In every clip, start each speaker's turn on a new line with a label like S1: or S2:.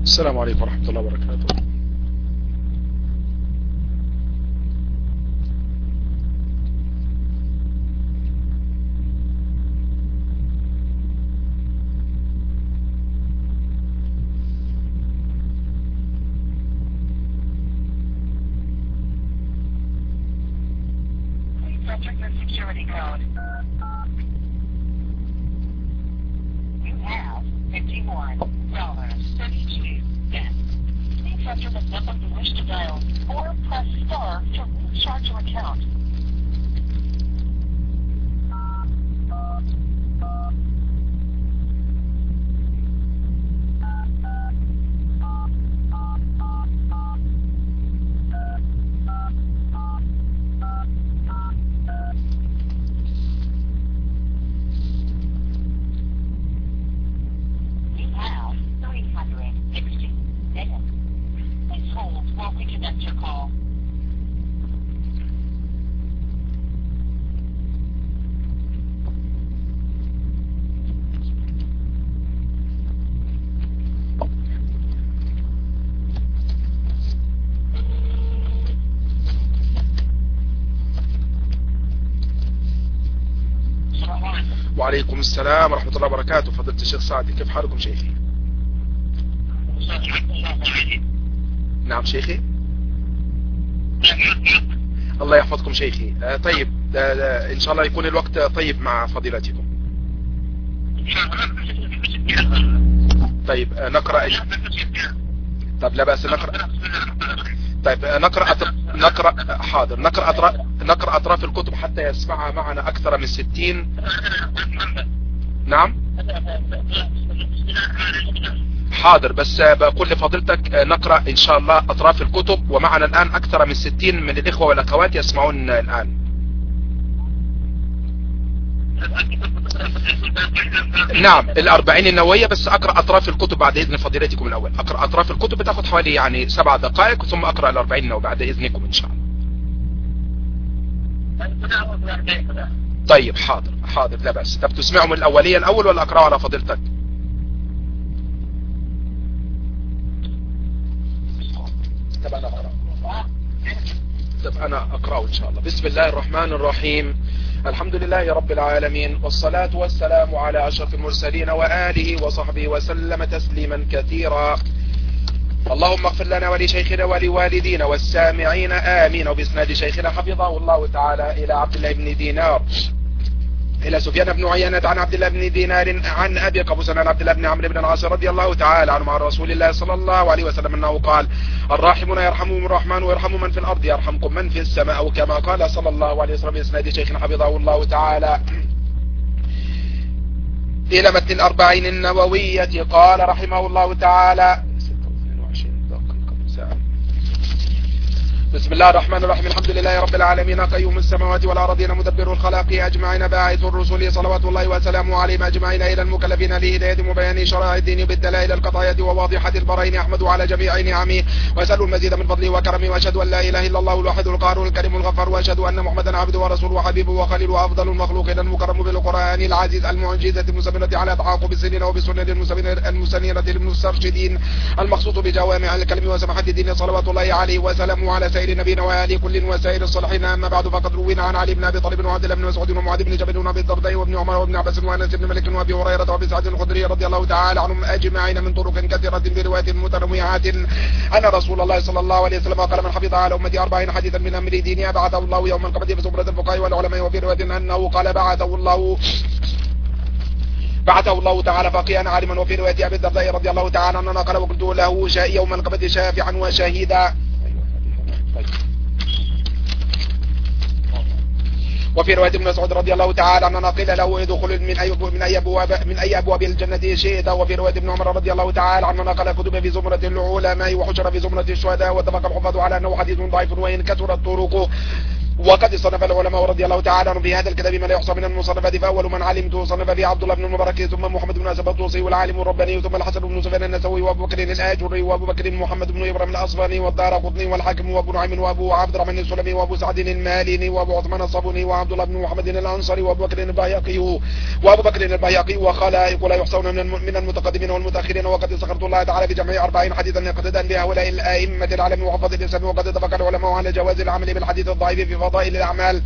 S1: السلام عليكم ورحمة الله وبركاته.
S2: Enter your security code. You have $51.32. Please enter the number you wish to dial or press star to recharge your account. You have 360 minutes. Please hold while we connect your call. السلام عليكم.
S1: وعليكم السلام ورحمة الله وبركاته. فضيلة الشيخ سعدي، كيف حالكم شيخي؟
S2: أستاذ عبد الله علي.
S1: نعم شيخي. الله يحفظكم شيخي. طيب إن شاء الله يكون الوقت طيب مع فضيلتكم. طيب نقرأ. طب لا بأس نقرأ. طيب نقرأ حاضر. نقرأ أطراف الكتب حتى يسمعها معنا أكثر من 60. نعم حاضر، بس بقول لفضيلتك نقرأ إن شاء الله أطراف الكتب، ومعنا الآن أكثر من 60 من الإخوة والأخوات يسمعون الآن. نعم 40 النووية، بس أقرأ أطراف الكتب بعد إذن فضيلتكم الأول. أقرأ أطراف الكتب بتاخد حوالي يعني 7 دقائق، ثم أقرأ 40 النووية بعد إذنكم إن شاء الله. طيب حاضر لا بأس. طب تسمعهم الأولية الأول ولا أقرأ على فضيلتك؟ طب أنا أقرأ إن شاء الله. بسم الله الرحمن الرحيم. الحمد لله رب العالمين، والصلاة والسلام على أشرف المرسلين وآله وصحبه وسلم تسليما كثيرا. اللهم اغفر لنا ولشيخنا ولوالدينا والسامعين آمين. وبإسناد شيخنا حفظه الله تعالى إلى عبد الله بن دينار إلى سفيان بن عيينة عن عبد الله بن دينار عن أبي قبوس عن عبد الله بن عمرو بن العاص رضي الله تعالى عنه عن رسول الله صلى الله عليه وسلم أنه قال: الراحمون يرحمهم الرحمن ويرحم من في الأرض يرحمكم من في السماء، أو كما قال صلى الله عليه وسلم بإسناد شيخنا حفظه الله تعالى إلى متن 40 النووية. قال رحمه الله تعالى: بسم الله الرحمن الرحيم. الحمد لله رب العالمين، قيوم السماوات والأرضين، مدبر الخلق أجمعين، باعث الرسل صلوات الله وسلامه عليهم أجمعين، إلى المكلفين لهداية وبيان شرائع الدين بالدلائل القطعية وواضحة البراهين، أحمد على جميع نعمه وأسأل المزيد من فضله وكرمه، وأشهد أن لا إله إلا الله الواحد القهار الكريم الغفار، وأشهد أن محمدا عبده ورسوله وحبيبه وخليله وأفضل المخلوقين المكرم بالقرآن العزيز المعجزة المسمرة على تعاقب السنين وبسنة المسنيرة المسترشدين المخصوص بجوامع الكلم وسماحة الدين، صلوات الله عليه وسلامه على سائر نبينا وآله كل وسائر الصالحين. أما بعد، فقد روينا عن علي بن أبي طالب وعبد الله بن مسعود ومعاذ بن جبل وأبي الدرداء وابن عمر وابن عباس وأنس بن مالك وأبي هريرة وأبي سعيد الخدري رضي الله تعالى عنهم أجمعين من طرق كثيرة بروايات متنوعات أن رسول الله صلى الله عليه وسلم قال: من حفظ على أمتي 40 حديثا من أمر دينها بعثه الله يوم القيامة في زمرة الفقهاء والعلماء. وفي رواية أنه قال: بعثه الله تعالى فقيها عالما. وفي رواية أبي الدرداء رضي الله تعالى عنه قال: وقلت له يوم القيامة شافعا وشهيدا. وفي رواية ابن مسعود رضي الله تعالى عنه قيل له: ادخل من أي أبواب الجنة شئت. وفي رواية ابن عمر رضي الله تعالى عنه قال: كتب في زمرة العلماء وحشر في زمرة الشهداء. واتفق الحفاظ على أنه حديث ضعيف وإن كثرت طرقه. وقد صنف العلماء رضي الله تعالى عنهم في هذا الكتاب ما لا يحصى من المصنفات، فأول من علمته صنف به عبد الله بن المبارك، ثم محمد بن أسد الطوسي والعالم الرباني، ثم الحسن بن سفيان النسوي، وأبو بكر الآجري، وأبو بكر محمد بن إبراهيم الأصفهاني، والدارقطني، والحاكم، وأبو نعيم، وأبو عبد الرحمن السلمي، وأبو سعد الماليني، وأبو عثمان الصابوني، وعبد الله بن محمد الأنصاري، وأبو بكر البيهقي، وخلائق لا يحصون من المتقدمين والمتأخرين. وقد استخرت الله تعالى بجمع 40 حديثا اقتداء بهؤلاء الأئمة العالم وحفظ الإسلام. وقد اتفق العلماء على جواز العمل بالحديث الضعيف في فضائل الأعمال،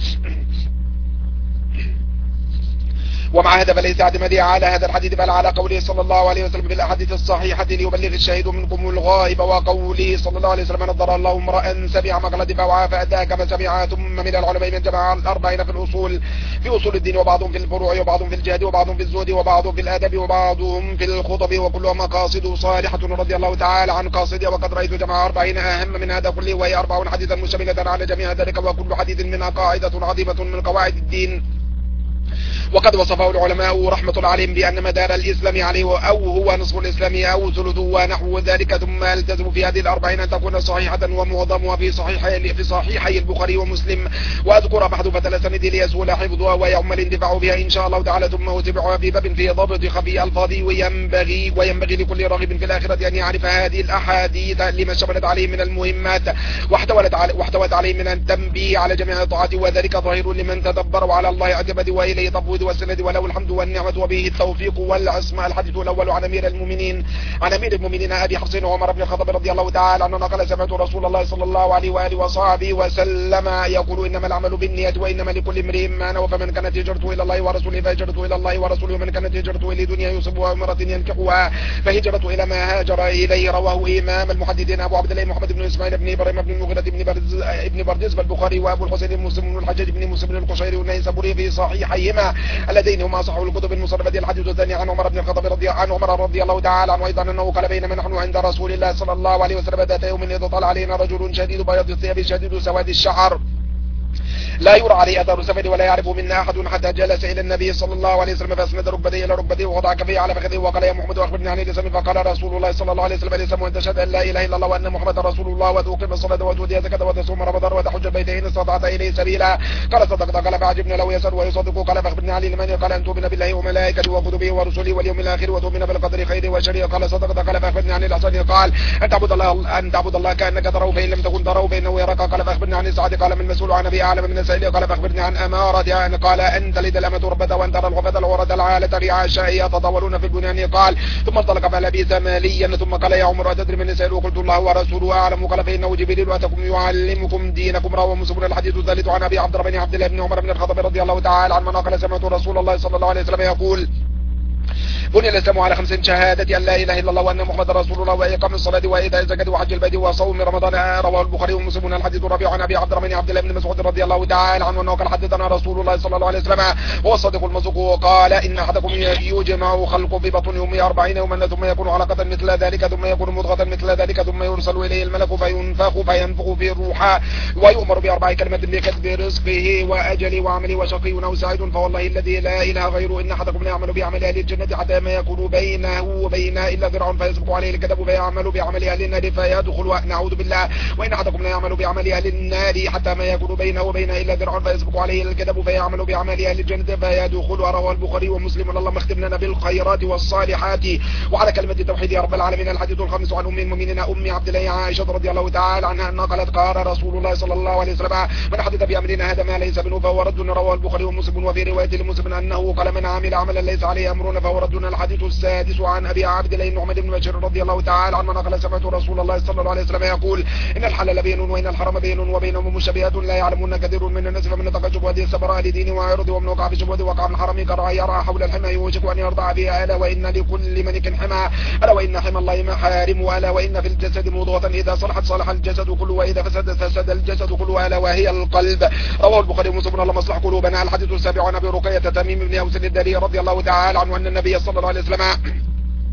S1: ومع هذا فليس اعتمادي على هذا الحديث بل على قوله صلى الله عليه وسلم في الأحاديث الصحيحة ليبلغ الشهيد منكم الغائب، وقوله صلى الله عليه وسلم نضر الله امرأ سمع مقلة فوعى فأداها كما سمع. ثم من العلماء من جمع 40 في أصول الدين، وبعضهم في الفروع، وبعضهم في الجهاد، وبعضهم في الزهد، وبعضهم في الأدب، وبعضهم في الخطب، وكلها مقاصد صالحة رضي الله تعالى عن قاصدها. وقد رأيت جمع 40 أهم من هذا كله، وهي 40 حديثا مشتملة على جميع ذلك، وكل حديث منها قاعدة عظيمة من قواعد الدين. وقد وصفه العلماء رحمة الله عليهم بأن مدار الإسلام عليه أو هو نصف الإسلام أو ثلثه ونحو ذلك. ثم التزم في هذه 40 أن تكون صحيحة، ومعظمها في صحيحي البخاري ومسلم، وأذكر محذوفة الأسانيد ليسهل حفظها ويعم الانتفاع بها إن شاء الله تعالى. ثم أتبعها في باب في ضبط خفي ألفاظه، وينبغي لكل راغب في الآخرة أن يعرف هذه الأحاديث لما اشتملت عليه من المهمات واحتوت عليه من التنبيه على جميع الطاعات، وذلك ظاهر لمن تدبر على الله اعتمد وإليه تفويض والسند، وله الحمد والنعمة وبه التوفيق والعصمة. الحديث الأول عن أمير المؤمنين أبي حفص عمر بن الخطاب رضي الله تعالى عنه قال سمعت رسول الله صلى الله عليه وآله وصحبه وسلم يقول إنما العمل بالنيات وإنما لكل امرئ ما نوى، فمن كانت هجرته إلى الله ورسوله فهجرته إلى الله ورسوله، ومن كانت هجرته لدنيا يصيبها وامرأة ينكحها فهجرته إلى ما هاجر إليه. رواه إمام المحدثين أبو عبد الله محمد بن إسماعيل بن إبراهيم بن المغيرة بن برديس البخاري، وأبو الحسين مسلم بن الحجاج بن مسلم القشيري والنيسابوري في صحيحيهما اللذين هما صحوا الكتب المصنفة. الحديث الثاني عن عمر بن الخطاب رضي الله تعالى عنه أيضا أنه قال بينما نحن عند رسول الله صلى الله عليه وسلم ذات يوم إذ طلع علينا رجل شديد بياض الثياب شديد سواد الشعر لا يرى عليه أثر سفر ولا يعرف منا أحد، حتى جلس إلى النبي صلى الله عليه وسلم فأسند ركبتيه إلى ركبتيه ووضع كفيه على فخذه وقال يا محمد أخبرني عن الإسلام. فقال رسول الله صلى الله عليه وسلم الإسلام أن تشهد أن لا إله إلا الله وأن محمدا رسول الله وتقيم الصلاة وتؤتي الزكاة وتصوم رمضان وتحج البيت إن استطعت إليه سبيلا. قال صدقت. قال فعجبنا له يسأل ويصدق. قال فأخبرني عن الإيمان. قال أن تؤمن بالله وملائكته وكتبه ورسله واليوم الآخر وتؤمن بالقدر خيره وشره. قال صدقت. قال فأخبرني عن الإحسان. قال أن تعبد الله كأنك تراه فإن لم تكن تراه فإنه يراك. قال فأخبرني عن السعادة. قال من مسؤول عن أبي أعلم من السائل. قال فأخبرني عن أمارة. قال أن تلد الأمة ربتها وأن ترى الحفاة العراة العالة رعاشا يتطاولون في البنيان. قال ثم انطلق فلبث ماليا ثم قال يا عمر أتدري من السائل؟ وقلت الله ورسوله أعلم. قال فإنه جبريل أتاكم يعلمكم دينكم. رواه مسلم. الحديث الثالث عن أبي عبد الرحمن عبد الله بن عمر بن الخطاب رضي الله تعالى عنه قال سمعت رسول الله صلى الله عليه وسلم يقول بني الإسلام على 5: شهادة أن لا إله إلا الله وأن محمد رسول الله وإقام الصلاة وإيتاء الزكاة وحج البيت وصوم رمضان. رواه البخاري ومسلم. الحديث الرابع عن أبي عبد الرحمن عبد الله بن مسعود رضي الله تعالى عنه أنه قال حدثنا رسول الله صلى الله عليه وسلم هو الصادق المصدوق وقال إن أحدكم يجمع خلقه في بطن أمه 40 يوما ثم يكون علقة مثل ذلك ثم يكون مضغة مثل ذلك ثم يرسل إليه الملك فينفخ في الروح ويؤمر ب4 كلمات بكتب رزقه وأجله وعمله وشقي أو سعيد. فوالله الذي لا إله غيره إن أحدكم لا يعمل بعمل أهل الجنة حتى ما يكون بينه وبينها إلا ذراع فيسبق عليه الكتب فيعمل بعمل أهل النار فيدخل. نعوذ بالله. وإن أحدكم لا يعمل بعمل أهل النار حتى ما يكون بينه وبينها إلا ذراع فيسبق عليه الكتب فيعمل بعمل أهل الجنة فيدخل. رواه البخاري ومسلم. اللهم اختم لنا بالخيرات والصالحات وعلى كلمة التوحيد يا رب العالمين. الحديث الخامس عن أم المؤمنين أم عبد الله عائشة رضي الله تعالى عنها أنها قالت قال رسول الله صلى الله عليه وسلم من حدث بأمرنا هذا ما ليس منه فهو رد. رواه البخاري ومسلم. وفي رواية لمسلم أنه قال من عمل عملا ليس عليه أمرنا فهو رد. الحديث السادس عن أبي عبد الله النعمان بن بشير رضي الله تعالى عنه قال سمعت رسول الله صلى الله عليه وسلم يقول إن الحلال بين وإن الحرام بين وبينهم مشتبهات لا يعلمون كثير من الناس فمن اتقى شبهات السبراء لدين وعرض ومن وقع في شبهات وقع في الحرام كراعي يرعى حول الحمى يوشك أن يرضع بها. ألا وإن لكل ملك حمى ألا وإن حمى الله محارم. ألا وإن في الجسد مضغة إذا صلحت صلح الجسد كله وإذا فسد الجسد كله ألا وهي القلب. رواه البخاري ومسلم. اللهم اصلح قلوبنا. الحديث السابع عن أبي رقية تميم بن أوس الداري رضي الله تعالى عنه أن النبي صلى الله عليه وسلم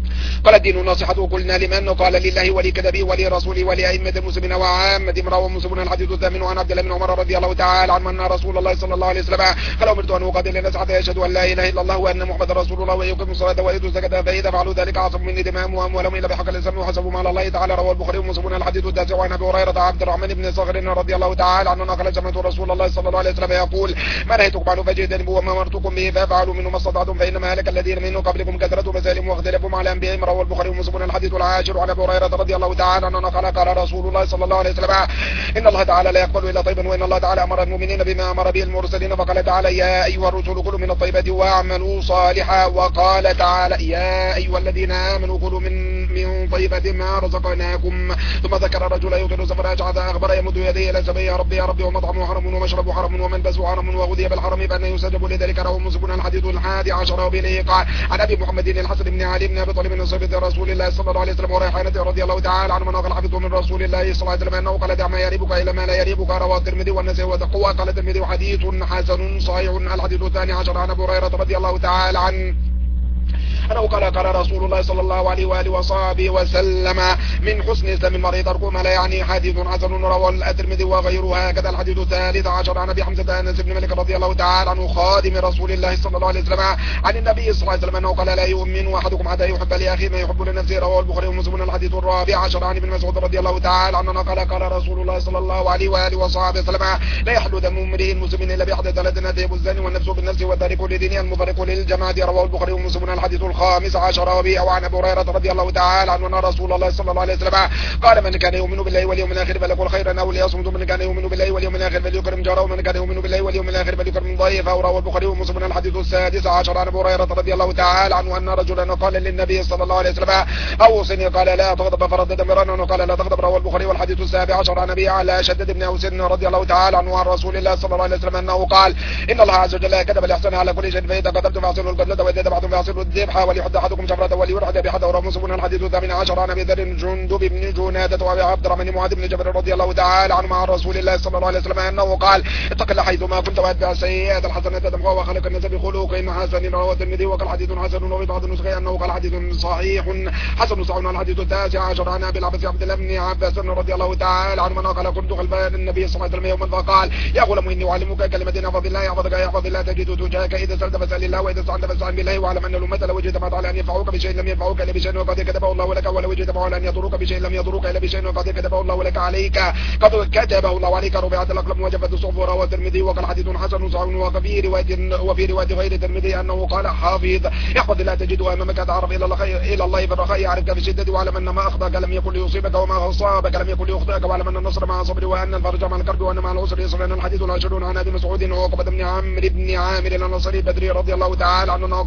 S1: قال الدين نصيحته. قلنا لمن؟ قال لله ولكتابه ولرسوله ولأئمة المسلمين وعامتهم. رواه مسلم. الحديث الثامن عن عبد الله بن عمر رضي الله تعالى عنه أن رسول الله صلى الله عليه وسلم قال أمرت أن أقاتل الناس حتى يشهدوا أن لا إله إلا الله وأن محمدا رسول الله ويقيموا الصلاة ويؤتوا الزكاة فإذا فعلوا ذلك عصموا مني دماءهم وأموالهم إلا بحق الإسلام وحسبهم على الله تعالى. رواه البخاري ومسلم. الحديث التاسع عن أبي هريرة عبد الرحمن بن صخر رضي الله تعالى عنه قال سمعت رسول الله صلى الله عليه وسلم يقول ما نهيتكم عنه فاجتنبوه وما أمرتكم به فافعلوا منه ما استطعتم فإنما هلك الذين من قبلكم كثرة مسائلهم واختلافهم على أنبيائهم. رواه البخاري ومسلم. الحديث العاشر عن أبي هريرة رضي الله تعالى عنه قال رسول الله صلى الله عليه وسلم إن الله تعالى لا يقبل إلا طيبا وإن الله تعالى أمر المؤمنين بما أمر به المرسلين فقال تعالى يا أيها الرسل كلوا من الطيبات واعملوا صالحا. وقال تعالى يا أيها الذين آمنوا كلوا من طيبات ما رزقناكم. ثم ذكر رجلا يطيل سفر أشعث أخبر يمد يديه إلى السماء يا ربي ومطعمه حرم ومشربه حرم وملبسه حرم وغذي بالحرم فأن يستجب لذلك. رواه مسلم. الحديث الحادي عشر وبه قال عن أبي محمد الحسن بن علي بن أبي طالب بن صحابة رسول الله صلى الله عليه وسلم وريحانته رضي الله تعالى عنه من حفظ من رسول الله صلى الله عليه وسلم أنه قال دع ما يريبك إلى ما لا يريبك. رواه الترمذي والنسائي وتقوى. قال الترمذي حديث حسن صحيح. الحديث الثاني عشر عن أبي هريرة رضي الله تعالى عنه أنه قال رسول الله صلى الله عليه وآله وصحبه وسلم من حسن إسلام المرء تركه ما لا يعني. حديث حسن. رواه الترمذي وغيره. هكذا الحديث الثالث عشر عن أبي حمزة أنس بن مالك رضي الله تعالى عنه خادم رسول الله صلى الله عليه وسلم عن النبي صلى الله عليه وسلم أنه قال لا يؤمن أحدكم حتى يحب لأخيه ما يحب لنفسه. رواه البخاري ومسلم. الحديث الرابع عشر عن ابن مسعود رضي الله تعالى عنه قال رسول الله صلى الله عليه وآله وصحبه وسلم لا يحل دم امرئ مسلم إلا بإحدى ثلاث نتيب الزاني والنفس بالنفس والتارك لدينه المفارق للجماعة. رواه البخاري ومسلم. الحديث الخامس عشر وعن أبي هريرة رضي الله تعالى عنه أن رسول الله صلى الله عليه وسلم قال من كان يؤمن بالله واليوم الآخر فليقل خيرا أو ليصمت. من كان يؤمن بالله واليوم الآخر فليكرم جاره ومن كان يؤمن بالله واليوم الآخر فليكرم ضيفه. رواه البخاري ومسلم. الحديث السادس عشر عن أبي هريرة رضي الله تعالى عنه أن رجلا قال للنبي صلى الله عليه وسلم أوصني قال لا تغضب فردد مرارا وقال لا تغضب. رواه البخاري. والحديث السابع عشر عن أبي على شدد بن أوس رضي الله تعالى عنه عن رسول الله صلى الله عليه وسلم أنه قال إن الله عز وجل كتب الإحسان على كل شيء فإذا كتبتم فأحسنوا القتلة وإذا ذبحتم فأحسنوا الذبح وليحد أحدكم شفرة وليرحد بحده. رواه مسلم. الحديث الثامن عشر عن أبي ذر جندب بن جنادة وأبي عبد الرحمن معاذ بن جبل رضي الله تعالى عنه مع رسول الله صلى الله عليه وسلم أنه قال اتق الله حيثما كنت واتبع السيئات الحسنة تمحوها وخلق الناس بخلق حسن. رواه الترمذي وقال حديث حسن. وفي بعض النسخ أنه قال حديث صحيح حسن صحيح. الحديث التاسع عشر عن أبي العباس عبد الله بن عباس رضي الله تعالى عنه من قال كنت خلف النبي صلى الله عليه وسلم يوما فقال يا غلام إني أعلمك كلمة احفظ الله يحفظك الله تجد تجاهك إذا سألت فاسأل الله وإذا استعنت فاستعن بالله واعلم أن الأمة لو اجتمعت على أن ينفعوك بشيء لم ينفعوك إلا بشيء وقد كتبه الله لك ولو اجتمعوا على أن يضروك بشيء لم يضروك إلا بشيء وقد كتبه الله لك عليك قد كتبه الله عليك. رفعت الأقلام وجفت الصحف. رواه الترمذي وقال حديث حسن صحيح. وفي رواية غير الترمذي أنه قال حافظ احفظ الله تجده أمامك تعرف إلى الله في الرخاء يعرفك في الشدة واعلم أن ما أخطأك لم يكن ليصيبك وما أصابك لم يكن ليخطئك واعلم أن النصر مع الصبر وأن الفرج مع الكرب وأن مع العسر يسرا. الحديث العاشرون عن أبي مسعود وعقبة بن عامر بن عامر الأنصاري البدري رضي الله تعالى عنه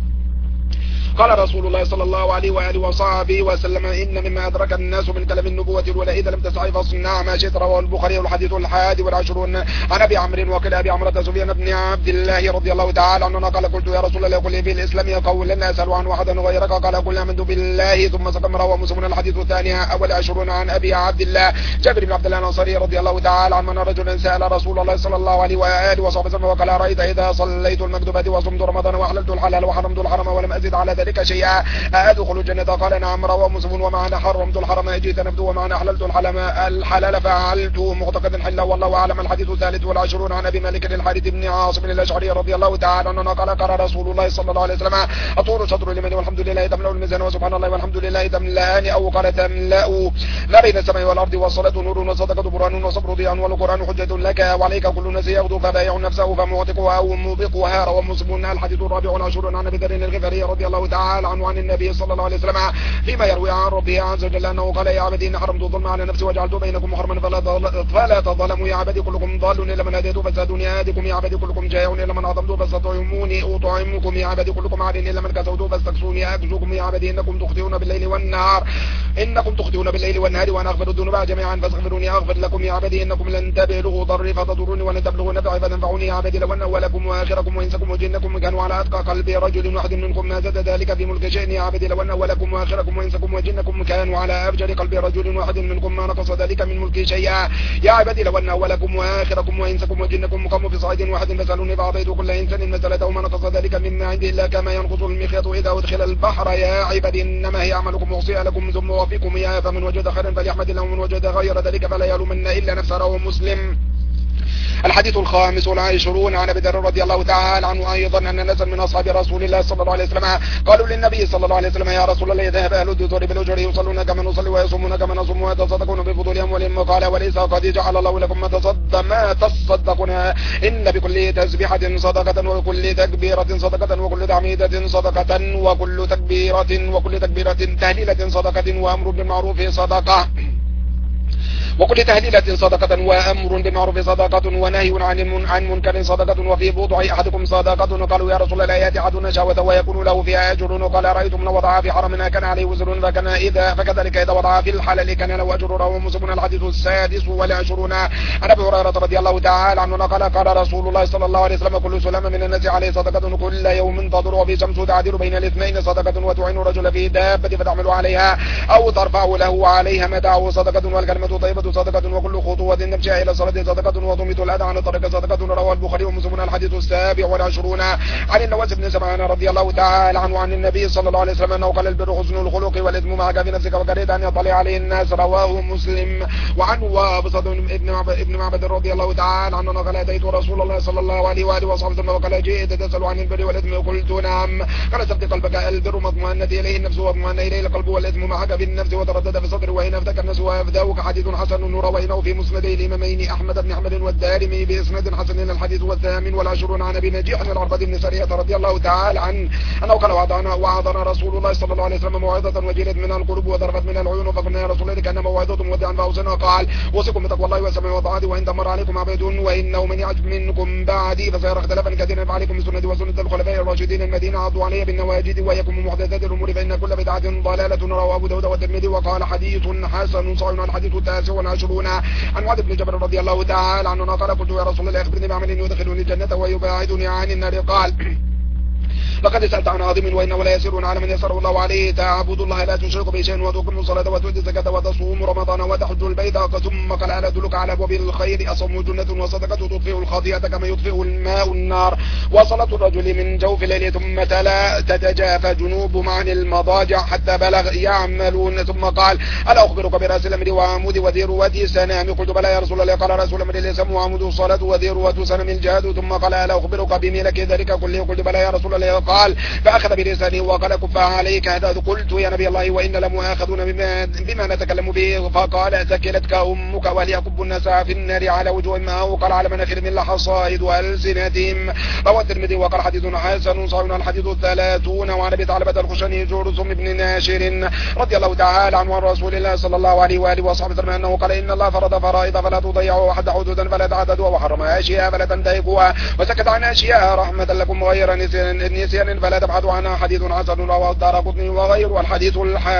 S1: قال رسول الله صلى الله عليه وآله وصحبه وسلم إن مما أدرك الناس من كلام النبوة الأولى إذا لم تسعي فاصنع ما شئت. رواه البخاري. والحديث الحادي والعشرون عن أبي عمرو وكيل أبي عمرو سفيان بن عبد الله رضي الله تعالى عنه قال قلت يا رسول الله قل لي في الإسلام قولا أسأل عن أحدا غيرك قال قل آمنت بالله ثم سقم. رواه مسلم. الحديث الثاني والعشرون عن أبي عبد الله جابر بن عبد الله الأنصاري رضي الله تعالى عنه أن رجلا سأل رسول الله صلى الله عليه وآله وصحبه وقال أرأيت إذا صليت المكتوبات وصمت رمضان وأحللت الحلال وحرمت الحرم ولم أزد على ذلك شيئا أدخل الجنة؟ قال نعم. رواه مسلم. ومعنى حرمت الحرم أجيت نبت ومعنى أحللت الحلال فعلت معتقدا حلا والله أعلم. الحديث الثالث والعشرون عن أبي مالك الحارث بن عاصم الأشعري رضي الله تعالى عنه قال رسول الله صلى الله عليه وسلم الطور شطر اليمين والحمد لله تملأ الميزان وسبحان الله والحمد لله تملأان أو قال تملأ ما بين السماء والأرض والصلاة نور وصدقة برهان وصبر ضياء والقرآن حجة لك وعليك كل ناس يغدو فبايع نفسه فمعتقها أو موبقها. رواه مسلم. الحديث الرابع والعشرون عن أبي ذر الغفاري رضي الله تعالى عنه عن النبي صلى الله عليه وسلم فيما يروي عن ربه عز وجل أنه قال يا عبدي إن حرمت الظلم على نفسي وجعلت بينكم محرما فلا تظلموا يا عبدي كلكم ضال إلا من هديت فزادوني أهدكم يا عبدي كلكم جائع إلا من عظمت فستطعموني أطعمكم يا عبدي كلكم عار إلا من كسوت فاستكسوني أكسوكم يا عبدي إنكم تخطئون بالليل والنهار وأنا أغفر الذنوب جميعا فاستغفروني أغفر لكم يا عبدي إنكم لن تبلغوا ضري فتضروني ولن تبلغوا نفعي فتنفعوني يا عبدي لو أن أولكم وآخركم وإنسكم وجنكم كانوا على أتقى قلب رجل واحد منكم ما زاد ذلك ذلك في ملك شأن يا عبدي لو أن أولكم وآخركم وإنسكم وجنكم كانوا على أفجر قلب رجل واحد منكم ما نقص ذلك من ملك شيئا يا عبدي لو أن أولكم وآخركم وإنسكم وجنكم قاموا في صعيد واحد فسألوني فأعطيت كل إنسان مسألته ما نقص ذلك مما عندي إلا كما ينقص المخيط إذا أدخل البحر يا عبدي إنما هي أعمالكم أحصيها لكم ثم أوفيكم إياها فمن وجد خيرا فليحمد الله ومن وجد غير ذلك فلا يلومن إلا نفسه رواه مسلم. الحديث الخامس والعشرون عن ابي ذر رضي الله تعالى عنه ايضا ان ناسا من اصحاب رسول الله صلى الله عليه وسلم قالوا للنبي صلى الله عليه وسلم يا رسول الله ذهب اهل الدثور بالاجور يصلون كما نصلي ويصومون كما نصوم ويتصدقون بفضول اموالهم قال وليس قد جعل الله لكم ما تصدقون ان بكل تسبيحه صدقه وكل تكبيره صدقه وكل تحميده صدقه وكل تكبيره تهليله صدقه وامر بالمعروف صدقه وكل تهليلة صدقة وأمر بالمعروف صدقة ونهي عن منكر صدقة وفي بضع أحدكم صدقة قالوا يا رسول الله يأتي أحدنا شهوة ويكون له فيها أجر قال رأيت من وضعها في حرمنا كان عليه وزر فكذلك إذا وضعها في الحلال كان له أجر رواه مسلم. الحديث السادس والعشرون عن أبي هريرة رضي الله تعالى عنه قال رسول الله صلى الله عليه وسلم كل سلام من الناس عليه صدقة كل يوم تضر وفي شمس تعدل بين الاثنين صدقة وتعين الرجل في دابة فتحمل عليها أو ترفع له عليها متاعه صدقة والكلمة طيبة صدقة وكل خطوة نمشي إلى الصلاة صدقة وضمت الأذى عن الطريق صدقة رواه البخاري ومسلم. الحديث السابع والعشرون عن النواس بن سمعان رضي الله تعالى عنه عن النبي صلى الله عليه وسلم أنه قال البر حسن الخلق والإثم معك في نفسك وكرهت أن يطلع عليه الناس رواه مسلم. وعن وابصة ابن معبد رضي الله تعالى عنه قال أتيت رسول الله صلى الله عليه وآله وصحبه وقال جئت تسأل عن البر والإثم قلت نعم قال صدق قلبك البر مطمئنة إليه النفس واطمئن إليه القلب والإثم معك في النفس وتردد في الصدر وإن أفتك الناس وأفداؤك حديث حسن رويناه في مسندي الإمامين أحمد بن حنبل والدارمي بإسناد حسن. الحديث الثامن والعشرون عن أبي نجيح العربد بن سرية رضي الله تعالى عنه أنه قال وعظنا رسول الله صلى الله عليه وسلم موعظة وجلت من القلوب وضربت من العيون فقلنا يا رسول الله كأن موعظة مودعا فأوصنا قال أوصيكم بتقوى الله والسمع والطاعة وإن تمر عليكم عبد وإنه من يعجب منكم بعدي فسيرى اختلافا كثيرا فعليكم بسنتي وسنة الخلفاء الراشدين المدينة عضوا علي بالنواجذ وإياكم محدثات الأمور فإن كل بدعة ضلالة رواه أبو داود والترمذي وقال حديث حسن صحيح. الحديث التاسع والعشرون عن معاذ بن جبل رضي الله تعالى عنه قال قلت يا رسول الله أخبرني بعمل يدخلني الجنة ويباعدني عن النار قال لقد سألت عن عظيم وإنه لا يسير على من يسر الله عليه تعبد الله لا تشرك به شيئا وتقيم الصلاة وتؤتي الزكاة وتصوم رمضان وتحج البيت ثم قال ألا أدلك على أبواب الخير الصوم جنة وصدقة تطفئ الخطيئة كما يطفئ الماء النار وصلاة الرجل من جوف الليل ثم تلا تتجافى جنوبهم عن المضاجع حتى بلغ يعملون ثم قال ألا أخبرك برأس الأمر وعمود وذروة سنام قلت بلى يا رسول الله قال رسول الأمر الإسلام وعمود الصلاة وذروة سنم الجهاد ثم قال ألا أخبرك بملك ذلك كله قلت بلى يا رسول الله قال فأخذ بلسانه وقال كف عليك هذا قلت يا نبي الله وإن لمؤاخذون بما نتكلم به فقال ثكلتك أمك وليكب الناس في النار على وجوههم أو قال على مناخر من حصائد وألسنتهم رواه الترمذي وقال حديث حسن صحيح. الحديث 30 وعن أبي ثعلبة الخشني جرثوم بن ناشر رضي الله تعالى عنه عن رسول الله صلى الله عليه وآله وصحبه وسلم أنه قال إن الله فرض فرائض فلا تضيعوا وحد حدودا فلا تعتدوا وحرم أشياء فلا تنتهكوها وسكت عن أشياء رحمة لكم غير نسيان فلا تبحثوا عنها حديث حسن رواه الدارقطني وغيره. الحديث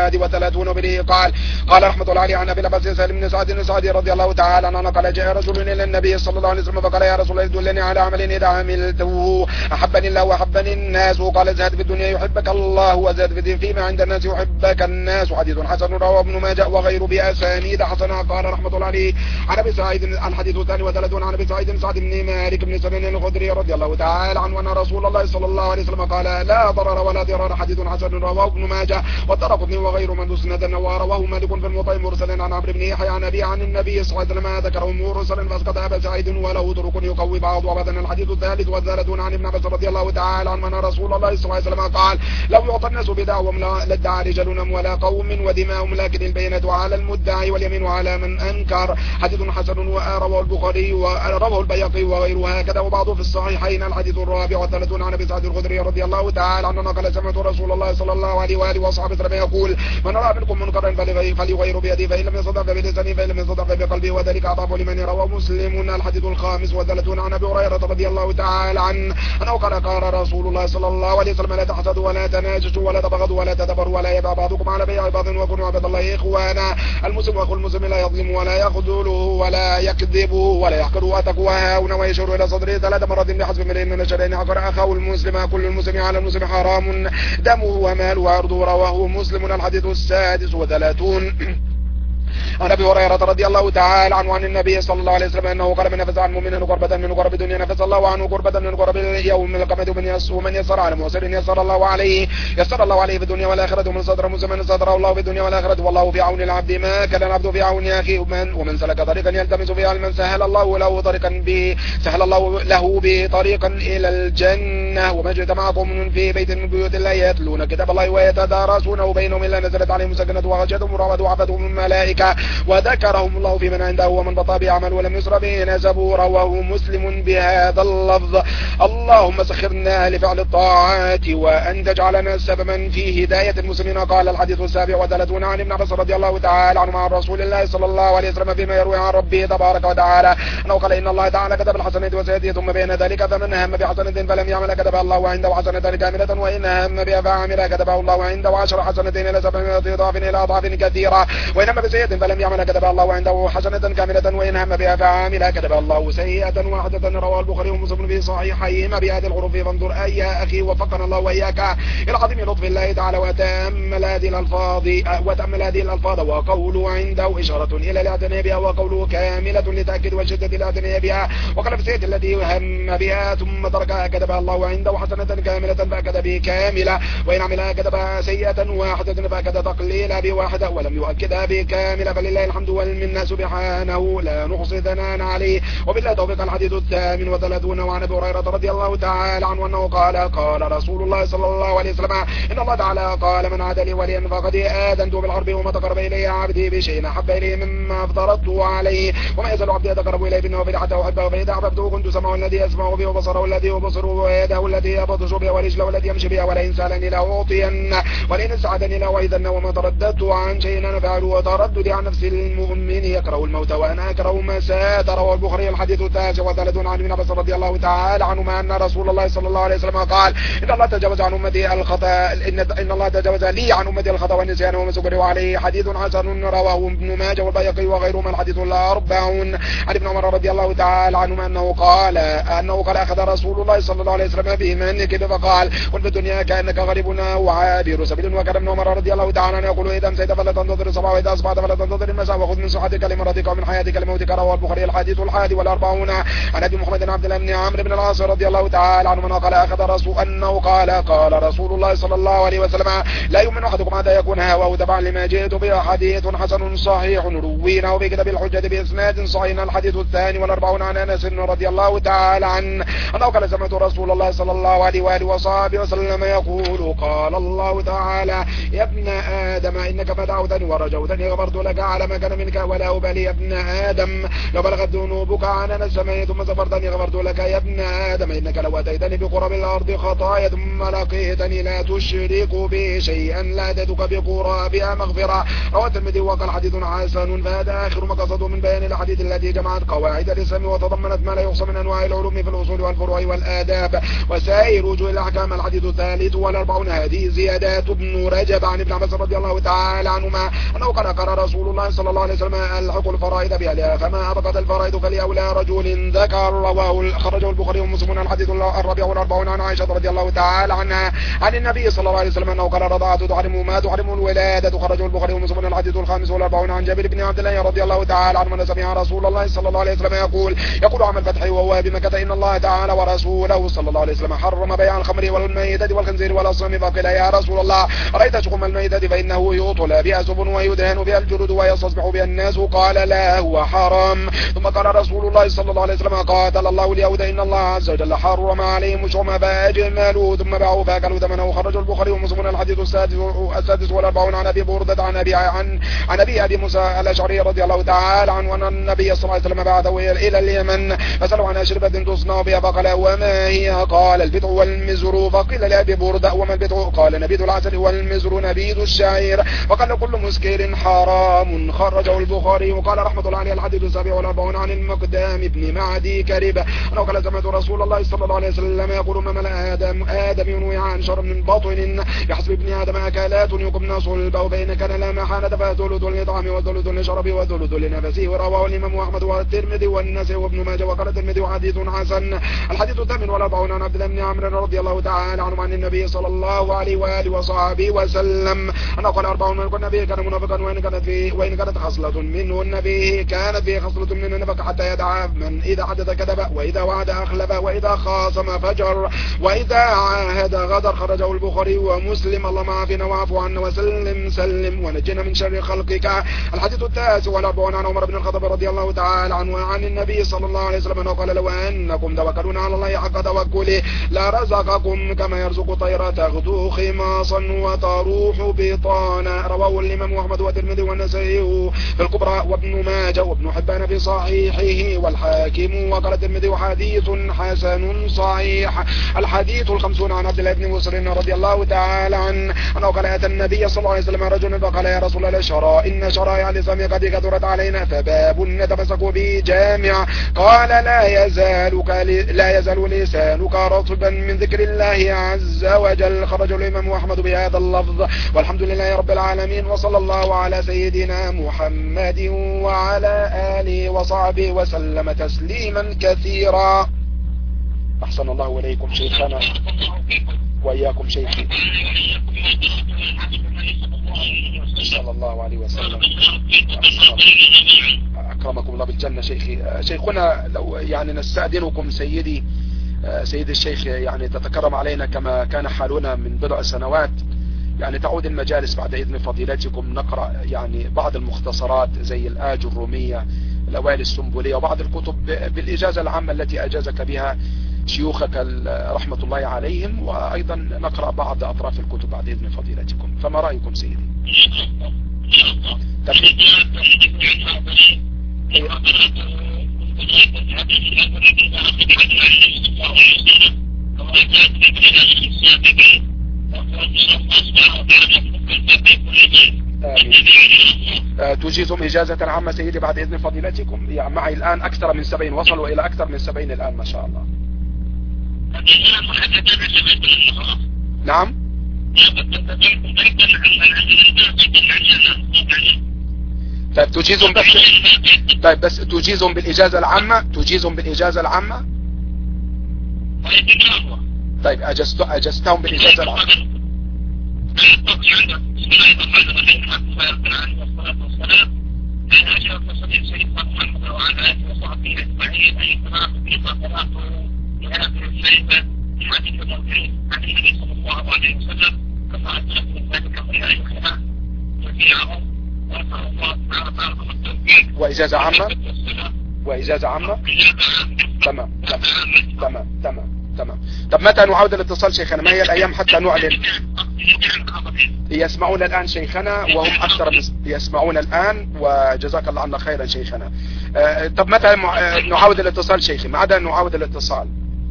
S1: 31 به قال رحمة الله عليه عن أبي العباس سالم بن سعد رضي الله تعالى عنه قال جاء رجل إلى النبي صلى الله عليه وسلم فقال يا رسول الله دلني على عمل إذا عملته أحبني الله وأحبني الناس وقال زهد في الدنيا يحبك الله وزهد في الدين فيما عند الناس يحبك الناس. حديث حسن رواه ابن ماجه وغيره بأسانيد حسنة. قال رحمة الله عليه عن أبي سعيد الحديث 32 عن أبي سعيد سعد بن مالك بن سنان الخدري رضي الله تعالى عنه أن رسول الله صلى الله عليه وسلم قال لا ضرر ولا ضرار. حديث حسن رواه ابن ماجه والدارقطني وغيره من سندا ورواه مالك في الموطأ مرسلا عن عمرو بن يحيى عن أبي عن النبي صلى الله عليه وسلم ذكره مرسلا فاسقط أبا سعيد وله طرق يقوي بعض أبدا. الحديث 33 عن ابن عباس رضي الله تعالى عنه أن رسول الله صلى الله عليه وسلم قال لو يعطى الناس بدعوهم لادعى رجال ولا قوم ودماؤهم لكن البينة على المدعي واليمين على من أنكر. حديث حسن ورواه البخاري ورواه البيهقي وغيره هكذا وبعضه في الصحيحين. الحديث 34 عن أبي سعيد الخدري رضي الله تعالى عنه قال سمعت رسول الله صلى الله عليه وآله وصحبه وسلم يقول من رأى منكم منكرا فليغير بيده فإن لم يصدق بلسانه فإن لم يصدق بقلبه وذلك أضعف لمن رواه مسلم. الحديث 35 عن أبي هريرة رضي الله تعالى عنه أنه قال رسول الله صلى الله عليه وسلم لا تحسدوا ولا تناجشوا ولا تبغضوا ولا تدبروا ولا يبع بعضكم على بيع بعض وكونوا عباد الله إخوانا. المسلم أخو المسلم لا يظلم ولا يخذله ولا يكذب ولا يحقر وتقوى هاون ويشير إلى صدره 3 مرات بحسب امرئ من الشرين حقر أخاه المسلم. كل المسلم على المسلم حرام دمه وماله وعرضه. رواه مسلم. الحديث 36. عن ابي هريره رضي الله تعالى عنه عن النبي صلى الله عليه وسلم انه قال: من نفس عن مؤمن قربة من قرب الدنيا نفس الله عنه قربة من قرب يوم القيامة. ومن يسر على مؤسر يسر الله عليه في الدنيا والاخره. ومن صدر مسلما صدره الله في الدنيا والاخره. والله في عون العبد ما كان العبد في عون اخيه. ومن سلك طريقا يلتمس فيه علما سهل الله له به طريقا الى الجنه. وما اجتمع قوم في بيت من بيوت الله يتلون كتاب الله ويتدارسونه بينهم الا نزلت عليهم سكنة وغشيتهم رحمة وعفتهم الملائكة وذكرهم الله في من عنده. ومن بطأ بعمل ولم يسر به نسبه. رواه مسلم بهذا اللفظ. اللهم سخرنا لفعل الطاعات وأن تجعلنا سببا في هداية المسلمين. قال الحديث 37 عن ابن عباس رضي الله تعالى عنه مع رسول الله صلى الله عليه وسلم فيما يروي عن ربه تبارك وتعالى أنه قال: إن الله تعالى كتب الحسنات والسيئات ثم بين ذلك فمن هم بحسنة فلم يعمل كتبها الله عنده حسنة كاملة وإن هم بها فعمل كتبه الله عنده 10 حسنات إلى 700 ضعف إلى أضعاف كثيرة. وإن هم بسيئة فلم يعمل كتبها الله عنده حسنة كاملة وإن هم بها فعامل كتبها الله سيئة واحدة. رواه البخاري ومسلم في صحيحيهما بهذه الحروف. فانظر أي أخي وفقنا الله وإياك إلى عظيم لطف الله تعالى وتأمل هذه الألفاظ وقوله عنده إشارة إلى الاعتناء بها وقوله كاملة لتأكيد وشدة الاعتناء بها. وقال في السيئة التي هم بها ثم تركها كتبها الله عنده حسنة كاملة فأكد به كاملة. وإن عملها كتبها سيئة واحدة فأكد تقليلها بواحدة ولم يؤكدها بكاملة. فلله الحمد والمنة سبحانه لا نحصي ثناء عليه. وبالله توفيق. الحديث 38. وعن ابي هريرة رضي الله تعالى عنه أنه قال رسول الله صلى الله عليه وسلم: إن الله تعالى قال: من عاد لي وليا فقد آذنته بالحرب. وما تقرب إلي عبدي بشيء أحب إليه مما افترضته عليه. وما يزال عبدي يتقرب إلي بالنوافل حتى أحبه. فإذا أحببته كنت سمعه الذي يسمع به وبصره الذي يبصر ويده التي يبطش بها ورجله التي يمشي بها. ولئن سألني لأعطينه ولئن استعاذني لأعيذنه. وما ترددت عن شيء أنا فعله وترددي عن نفس المؤمن يكره الموت وأنا أكره مساء. رواه البخاري. الحديث 39 عن ابن عباس رضي الله تعالى عنهما أن رسول الله صلى الله عليه وسلم قال: إن الله تجاوز عن أمتي الخطأ إن الله تجاوز لي عن أمتي الخطأ والنسيان وما سكروا عليه. حديث حسن. رواه ابن ماجه والبيهقي وغيرهما. الحديث 40 عن ابن عمر رضي الله تعالى عنهما أنه قال أخذ رسول الله صلى الله عليه وسلم بمنكبه فقال: قل في الدنيا كأنك غريبنا وعابر سبيل. وكان ابن عمر رضي الله تعالى عنه يقول: إذا أمسيت فلا تنتظر الصباح وإذا أصبحت فلا تنتظر المساء وخذ من صحتك لمرضك ومن حياتك لموتك. رواه البخاري. الحديث 41 عن ابي محمد عبد الله بن عمرو بن العاص رضي الله تعالى عنه قال رسول الله صلى الله عليه وسلم: لا يؤمن أحدكم حتى يكون هواه تبعا لما جئت به. حديث حسن صحيح رويناه في كتاب الحجة بإسناد صحيح. الحديث 42 عن أنس رضي الله تعالى عنه أنه قال: سمعت رسول الله صلى الله عليه وآله وصحبه وسلم يقول: قال الله تعالى: يا ابن آدم إنك ما دعوتني ورجوتني غفرت لك على ما كان منك ولا أبالي. يا ابن آدم لو بلغت ذنوبك عنان السماء ثم سفرتني غفرت لك. يا ابن آدم إنك لو أتيتني بقرب الأرض خطايا ثم لقيتني لا تشرك بي شيئا لأتيتك بقرابها مغفرة. رواه الترمذي وقال: حديث حسن. فهذا آخر ما قصده من بيان الأحاديث التي جمعت قواعد الإسلام وتضمنت ما لا يحصى من أنواع العلوم في الأصول والفروع والآداب وسائر وجوه الأحكام. الحديث 43. هذه زيادات ابن رجب عن ابن عباس رضي الله تعالى عنهما أنه قال رسول الله صلى الله عليه وسلم: ألحق الفرائض بأهلها فما أبقت الفرائض فلأولى رجل ذكر. خرجه البخاري ومسلم. الحديث 44 عن عائشة رضي الله تعالى عنها عن النبي صلى الله عليه وسلم أنه قال: رضاعة تحرم ما تحرم الولادة. خرجه البخاري ومسلم. الحديث 45 عن جابر بن عبد الله رضي الله تعالى عنه أن سمع رسول الله صلى الله عليه وسلم يقول عام الفتح وهو بمكة: إن الله تعالى ورسوله صلى الله عليه وسلم حرم بيع الخمر والميتة والخنزير والأصنام. فقيل: يا رسول الله أرأيت شحوم الميتة فإنه يطلى بها سبن ويدهن بها الجلود ويستصبح بها الناس. قال: لا هو حرام. ثم قال رسول الله صلى الله عليه وسلم: قاتل الله اليهود إن الله عز وجل حرم عليهم الشحوم فأجملوا ثم باعوا فأكلوا ثمنه. خرج البخاري ومسلم. الحديث 46 عن أبي بردة عن أبي موسى الأشعري رضي الله تعالى عنه أن النبي صلى الله عليه وسلم بعثه إلى اليمن فسألوا عن أشربة تصنع بها فقال: وما هي؟ قال: البدع والمزر. فقيل لأبي بردة: وما البدع؟ قال: نبيذ العسل والمزر نبيذ الشعير. وقال: كل مسكر حرام. حرام خرجه البخاري. وقال رحمة الله عليه الحديث 47 عن المقدام بن معدي كريبة أنه قال سمعت رسول الله صلى الله عليه وسلم يقول ما ملأ آدم ينوي عن شر من بطن يحسب ابن آدم أكلات يقمن صلبه فإن كان لا محالة فثلث لطعام وثلث لشرب وثلث لنفسه. ورواه الإمام أحمد والترمذي والنسائي وابن ماجه. وقال الترمذي حديث حسن. الحديث 48 عن عبد الله بن عمرو رضي الله تعالى عنه عن النبي صلى الله عليه وآله وصحبه وسلم أنه قال 40 النبي كان منافقا وإن كانت خصلة منه النبي كانت فيه خصلة من النفاق حتى يدعى من إذا حدث كذب وإذا وعد أخلف وإذا خاصم فجر وإذا عاهد غدر. خرجه البخاري ومسلم. اللهم عافنا واعف عنا وسلم ونجنا من شر خلقك. الحديث 49 عن عمر بن الخطاب رضي الله تعالى عنه عن النبي صلى الله عليه وسلم أنه قال لو أنكم توكلون على الله حق توكله لرزقكم كما يرزق طير تغدو خماصا وتروح بطانا. رواه الإمام أحمد والترمذي والنسائي في الكبرى وابن ماجه وابن حبان في صحيحه والحاكم. وقال الترمذي حديث حسن صحيح. الحديث 50 عن عبد الله بن مسر رضي الله تعالى عنه أنه قال أتى النبي صلى الله عليه وسلم رجل فقال يا رسول الله إن شرائع الإسلام قد كثرت علينا فباب نتمسك به جامع. قال لا يزال لسانك رطبا من ذكر الله عز وجل. خرج الإمام أحمد بهذا اللفظ. والحمد لله رب العالمين وصلى الله على سيدنا محمد وعلى آله وصحبه وسلم تسليما كثيرا. أحسن الله إليكم شيخنا وإياكم شيخي صلى الله عليه وسلم. أكرمكم الله بالجنة شيخي. شيخنا لو يعني نستأذنكم سيد الشيخ يعني تتكرم علينا كما كان حالنا من بضع سنوات يعني تعود المجالس بعد إذن فضيلتكم نقرأ يعني بعض المختصرات زي الآج الرومية الأوائل السنبولية وبعض الكتب بالإجازة العامة التي أجازك بها شيوخك رحمة الله عليهم وأيضا نقرأ بعض أطراف الكتب بعد إذن فضيلتكم. فما رأيكم سيدي؟ تجيزهم إجازة عامة سيدي بعد إذن فضيلتكم. يعني معي الآن أكثر من 70 وصلوا إلى أكثر من 70 الآن ما شاء الله. نعم طيب تجيزهم بس تجيزهم بالإجازة العامة طيب أجزتهم بالإجازة العامة. وإجازة عامة تمام. طب متى نعود الاتصال شيخنا؟ ما هي الأيام حتى نعلن؟ يسمعون الآن شيخنا وهم أكثر يسمعون الآن وجزاك الله عنا خيرا شيخنا. طب متى نعود الاتصال شيخي؟ ما عدا نعود الاتصال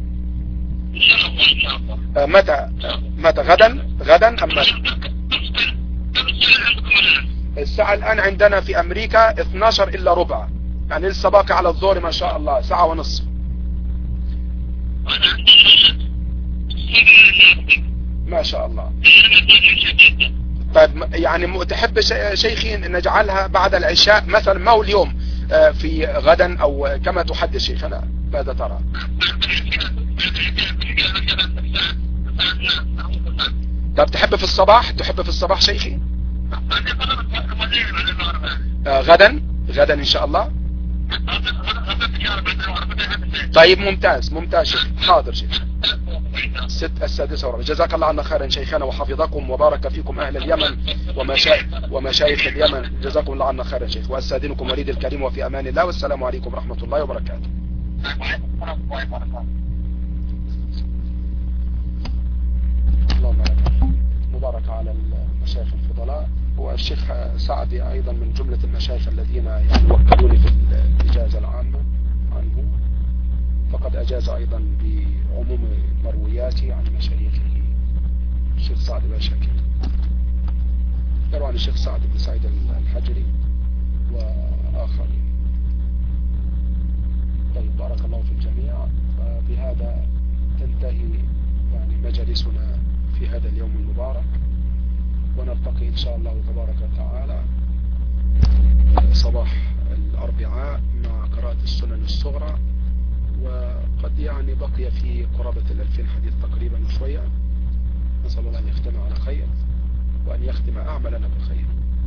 S1: متى غدا أم متى؟ الساعة الآن عندنا في أمريكا 12 إلا ربع يعني لسه باقي على الظهر ما شاء الله ساعة ونصف. ما شاء الله. طيب يعني تحب شيخي نجعلها بعد العشاء مثلا ما هو اليوم في غدا أو كما تحدث شيخنا ماذا ترى؟ طب تحب في الصباح شيخي؟ غدا إن شاء الله. طيب ممتاز شيخ. حاضر شيخ. 6:46. جزاك الله عنا خيرا شيخنا وحفظكم وبارك فيكم أهل اليمن ومشايخ اليمن. جزاكم الله عنا خيرا شيخ. وأستاذنكم وليد الكريم وفي أمان الله والسلام عليكم ورحمة الله وبركاته. اللهم مبارك على المشايخ الفضلاء والشيخ سعدي أيضا من جملة المشايخ الذين يعني وكلوني في الإجازة العامة عنه فقد أجاز أيضا بعموم مروياتي عن مشايخه الشيخ سعد باشكر يروى عن الشيخ سعد بن سعيد الحجري وآخرين. طيب، بارك الله في الجميع. بهذا تنتهي يعني مجالسنا في هذا اليوم المبارك، ونلتقي إن شاء الله تبارك وتعالى صباح الأربعاء مع قراءة السنن الصغرى، وقد يعني بقي في قرابة 2000 حديث تقريبا وشوية. نسأل الله أن يختم على خير وأن يختم أعمالنا بخير.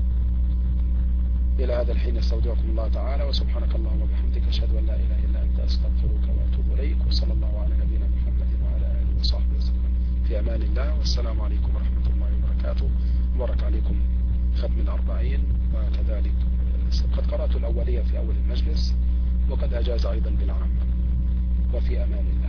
S1: إلى هذا الحين استودعكم الله تعالى، وسبحانك اللهم وبحمدك أشهد أن لا إله إلا أنت أستغفرك وأتوب إليك، وصلى الله على نبينا محمد وعلى آله وصحبه وسلم. في أمان الله، والسلام عليكم ورحمة الله وبركاته. مبارك عليكم ختم الأربعين، وكذلك قد قرأت الأولية في أول المجلس، وقد أجاز أيضا بالعامة. وفي أمان الله.